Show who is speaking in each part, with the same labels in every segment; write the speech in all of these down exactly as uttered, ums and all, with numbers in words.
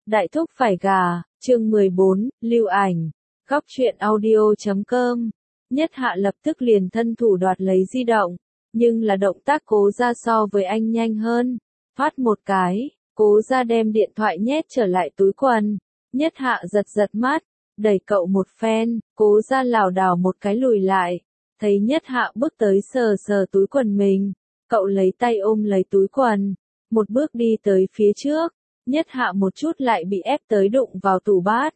Speaker 1: Đại thúc phải gà, chương mười bốn, lưu ảnh. Góc truyện audio chấm com. Nhất Hạ lập tức liền thân thủ đoạt lấy di động, nhưng là động tác Cố Gia so với anh nhanh hơn. Phát một cái, Cố Gia đem điện thoại nhét trở lại túi quần. Nhất Hạ giật giật mắt, đẩy cậu một phen, Cố Gia lảo đảo một cái lùi lại. Thấy Nhất Hạ bước tới sờ sờ túi quần mình, cậu lấy tay ôm lấy túi quần, một bước đi tới phía trước. Nhất Hạ một chút lại bị ép tới đụng vào tủ bát.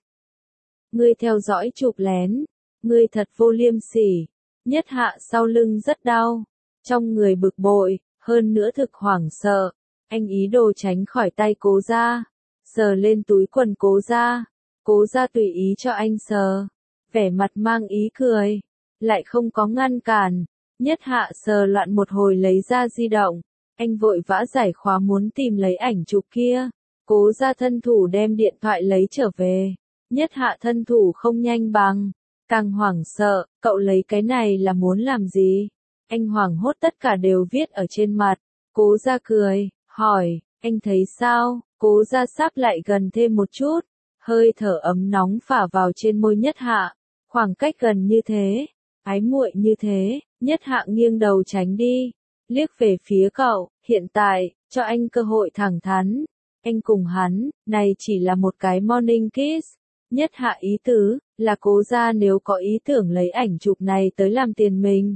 Speaker 1: Ngươi theo dõi chụp lén, ngươi thật vô liêm sỉ. Nhất Hạ sau lưng rất đau, trong người bực bội, hơn nữa thực hoảng sợ. Anh ý đồ tránh khỏi tay Cố Gia, sờ lên túi quần Cố Gia. Cố Gia tùy ý cho anh sờ, vẻ mặt mang ý cười, lại không có ngăn cản. Nhất Hạ sờ loạn một hồi lấy ra di động, anh vội vã giải khóa muốn tìm lấy ảnh chụp kia. Cố Gia thân thủ đem điện thoại lấy trở về. Nhất Hạ thân thủ không nhanh bằng, càng hoảng sợ, cậu lấy cái này là muốn làm gì? Anh hoảng hốt tất cả đều viết ở trên mặt. Cố Gia cười, hỏi, anh thấy sao? Cố Gia sáp lại gần thêm một chút, hơi thở ấm nóng phả vào trên môi Nhất Hạ. Khoảng cách gần như thế, ái muội như thế, Nhất Hạ nghiêng đầu tránh đi, liếc về phía cậu, hiện tại, cho anh cơ hội thẳng thắn. Anh cùng hắn, này chỉ là một cái morning kiss. Nhất Hạ ý tứ, là Cố Gia nếu có ý tưởng lấy ảnh chụp này tới làm tiền mình.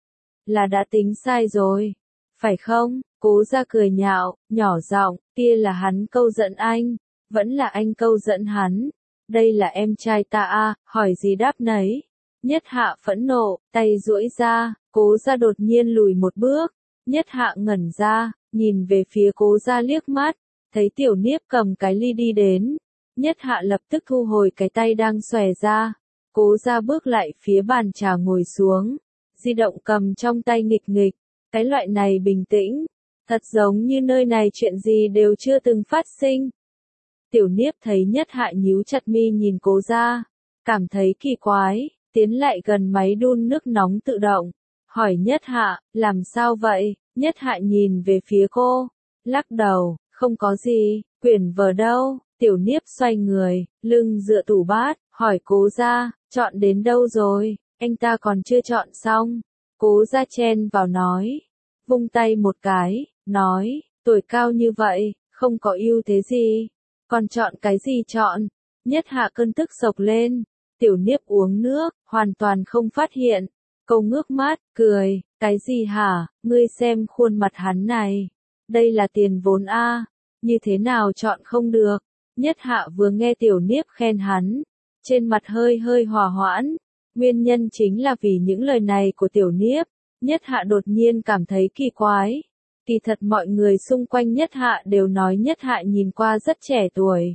Speaker 1: Là đã tính sai rồi, phải không? Cố Gia cười nhạo, nhỏ giọng, kia là hắn câu dẫn anh, vẫn là anh câu dẫn hắn. Đây là em trai ta à, hỏi gì đáp nấy. Nhất Hạ phẫn nộ, tay duỗi ra, Cố Gia đột nhiên lùi một bước. Nhất Hạ ngẩn ra, nhìn về phía Cố Gia liếc mắt. Thấy Tiểu Niếp cầm cái ly đi đến, Nhất Hạ lập tức thu hồi cái tay đang xòe ra. Cố Gia bước lại phía bàn trà ngồi xuống, di động cầm trong tay nghịch nghịch. Cái loại này bình tĩnh, thật giống như nơi này chuyện gì đều chưa từng phát sinh. Tiểu Niếp thấy Nhất Hạ nhíu chặt mi nhìn Cố Gia, cảm thấy kỳ quái, tiến lại gần máy đun nước nóng tự động, hỏi Nhất Hạ, làm sao vậy? Nhất Hạ nhìn về phía cô, lắc đầu. Không có gì, quyển vở đâu? Tiểu Niếp xoay người, lưng dựa tủ bát, hỏi Cố Gia, chọn đến đâu rồi? Anh ta còn chưa chọn xong. Cố Gia chen vào nói, vung tay một cái, nói, tuổi cao như vậy, không có ưu thế gì, còn chọn cái gì chọn? Nhất Hạ cơn tức sộc lên, Tiểu Niếp uống nước, hoàn toàn không phát hiện. Cô ngước mắt, cười, cái gì hả? Ngươi xem khuôn mặt hắn này. Đây là tiền vốn a, như thế nào chọn không được. Nhất Hạ vừa nghe Tiểu Niếp khen hắn, trên mặt hơi hơi hòa hoãn. Nguyên nhân chính là vì những lời này của Tiểu Niếp. Nhất Hạ đột nhiên cảm thấy kỳ quái. Kỳ thật mọi người xung quanh Nhất Hạ đều nói Nhất Hạ nhìn qua rất trẻ tuổi.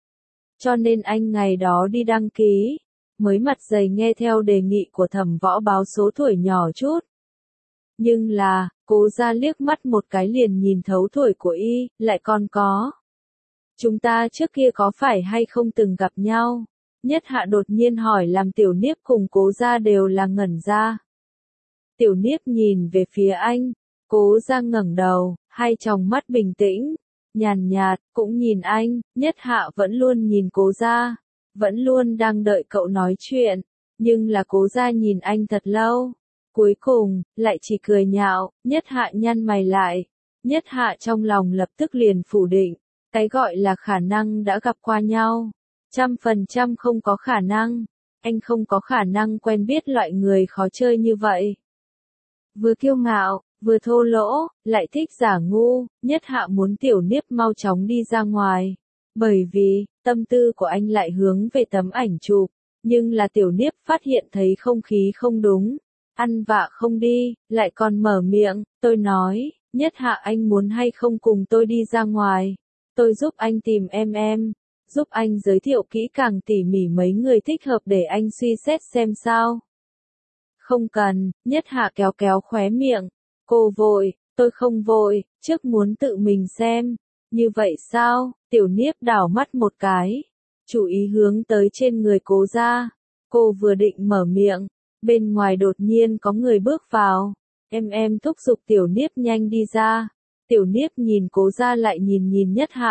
Speaker 1: Cho nên anh ngày đó đi đăng ký, mới mặt dày nghe theo đề nghị của Thẩm Võ báo số tuổi nhỏ chút. Nhưng là, Cố Gia liếc mắt một cái liền nhìn thấu tuổi của y, lại còn có. Chúng ta trước kia có phải hay không từng gặp nhau? Nhất Hạ đột nhiên hỏi làm Tiểu Niếp cùng Cố Gia đều là ngẩn ra. Tiểu Niếp nhìn về phía anh, Cố Gia ngẩng đầu, hai tròng mắt bình tĩnh, nhàn nhạt, cũng nhìn anh. Nhất Hạ vẫn luôn nhìn Cố Gia, vẫn luôn đang đợi cậu nói chuyện, nhưng là Cố Gia nhìn anh thật lâu. Cuối cùng, lại chỉ cười nhạo. Nhất Hạ nhăn mày lại. Nhất Hạ trong lòng lập tức liền phủ định. Cái gọi là khả năng đã gặp qua nhau. Trăm phần trăm không có khả năng. Anh không có khả năng quen biết loại người khó chơi như vậy. Vừa kiêu ngạo, vừa thô lỗ, lại thích giả ngu. Nhất Hạ muốn Tiểu Niếp mau chóng đi ra ngoài. Bởi vì, tâm tư của anh lại hướng về tấm ảnh chụp. Nhưng là Tiểu Niếp phát hiện thấy không khí không đúng. Ăn vạ không đi, lại còn mở miệng, tôi nói, Nhất Hạ anh muốn hay không cùng tôi đi ra ngoài, tôi giúp anh tìm em em, giúp anh giới thiệu kỹ càng tỉ mỉ mấy người thích hợp để anh suy xét xem sao. Không cần. Nhất Hạ kéo kéo khóe miệng, cô vội, tôi không vội, trước muốn tự mình xem. Như vậy sao? Tiểu Niếp đảo mắt một cái, chú ý hướng tới trên người Cố Gia. Cô vừa định mở miệng, bên ngoài đột nhiên có người bước vào. Em em thúc giục Tiểu Niếp nhanh đi ra. Tiểu Niếp nhìn Cố Gia lại nhìn nhìn Nhất Hạ.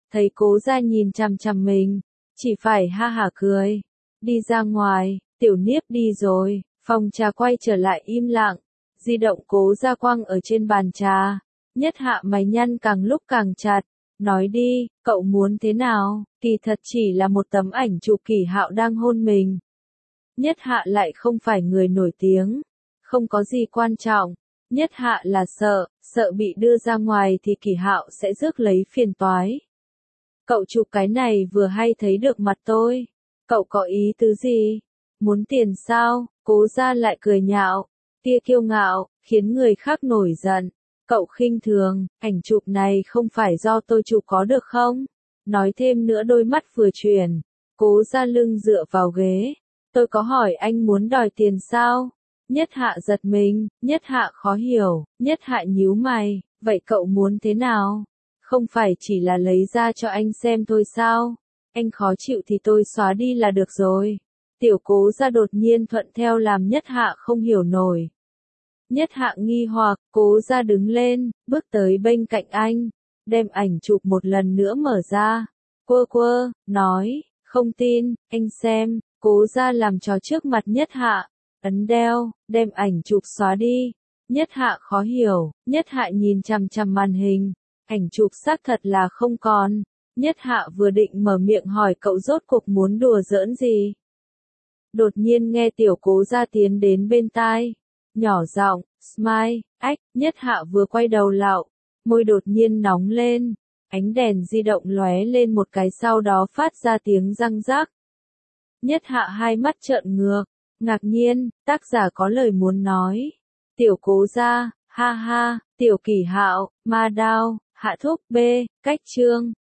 Speaker 1: thấy cố gia nhìn chằm chằm mình, chỉ phải ha hả cười. Đi ra ngoài, tiểu niếp đi rồi, phòng trà quay trở lại im lặng, di động cố gia quăng ở trên bàn trà. Nhất Hạ mày nhăn càng lúc càng chặt, nói đi, cậu muốn thế nào, kỳ thật chỉ là một tấm ảnh chụp Kỷ Hạo đang hôn mình. Nhất Hạ lại không phải người nổi tiếng, không có gì quan trọng, Nhất Hạ là sợ, sợ bị đưa ra ngoài thì Kỷ Hạo sẽ rước lấy phiền toái. Cậu chụp cái này vừa hay thấy được mặt tôi, cậu có ý tứ gì? Muốn tiền sao? Cố gia lại cười nhạo, tia kiêu ngạo, khiến người khác nổi giận. Cậu khinh thường, ảnh chụp này không phải do tôi chụp có được không? Nói thêm nữa đôi mắt vừa chuyển, cố gia lưng dựa vào ghế. Tôi có hỏi anh muốn đòi tiền sao? Nhất Hạ giật mình, Nhất Hạ khó hiểu, Nhất Hạ nhíu mày, vậy cậu muốn thế nào? Không phải chỉ là lấy ra cho anh xem thôi sao? Anh khó chịu thì tôi xóa đi là được rồi. Tiểu cố gia đột nhiên thuận theo làm Nhất Hạ không hiểu nổi. Nhất Hạ nghi hoặc, cố gia đứng lên, bước tới bên cạnh anh, đem ảnh chụp một lần nữa mở ra. Quơ quơ, nói, không tin, anh xem, cố gia làm trò trước mặt Nhất Hạ, ấn đeo, đem ảnh chụp xóa đi. Nhất Hạ khó hiểu, Nhất Hạ nhìn chằm chằm màn hình, ảnh chụp xác thật là không còn. Nhất Hạ vừa định mở miệng hỏi cậu rốt cuộc muốn đùa giỡn gì. Đột nhiên nghe tiểu cố gia tiến đến bên tai, nhỏ giọng, smile, ách, Nhất Hạ vừa quay đầu lạo, môi đột nhiên nóng lên, ánh đèn di động lóe lên một cái sau đó phát ra tiếng răng rắc. Nhất Hạ hai mắt trợn ngược, ngạc nhiên, tác giả có lời muốn nói. Tiểu cố gia, ha ha, tiểu Kỷ Hạo, ma đao, hạ thúc b, cách chương.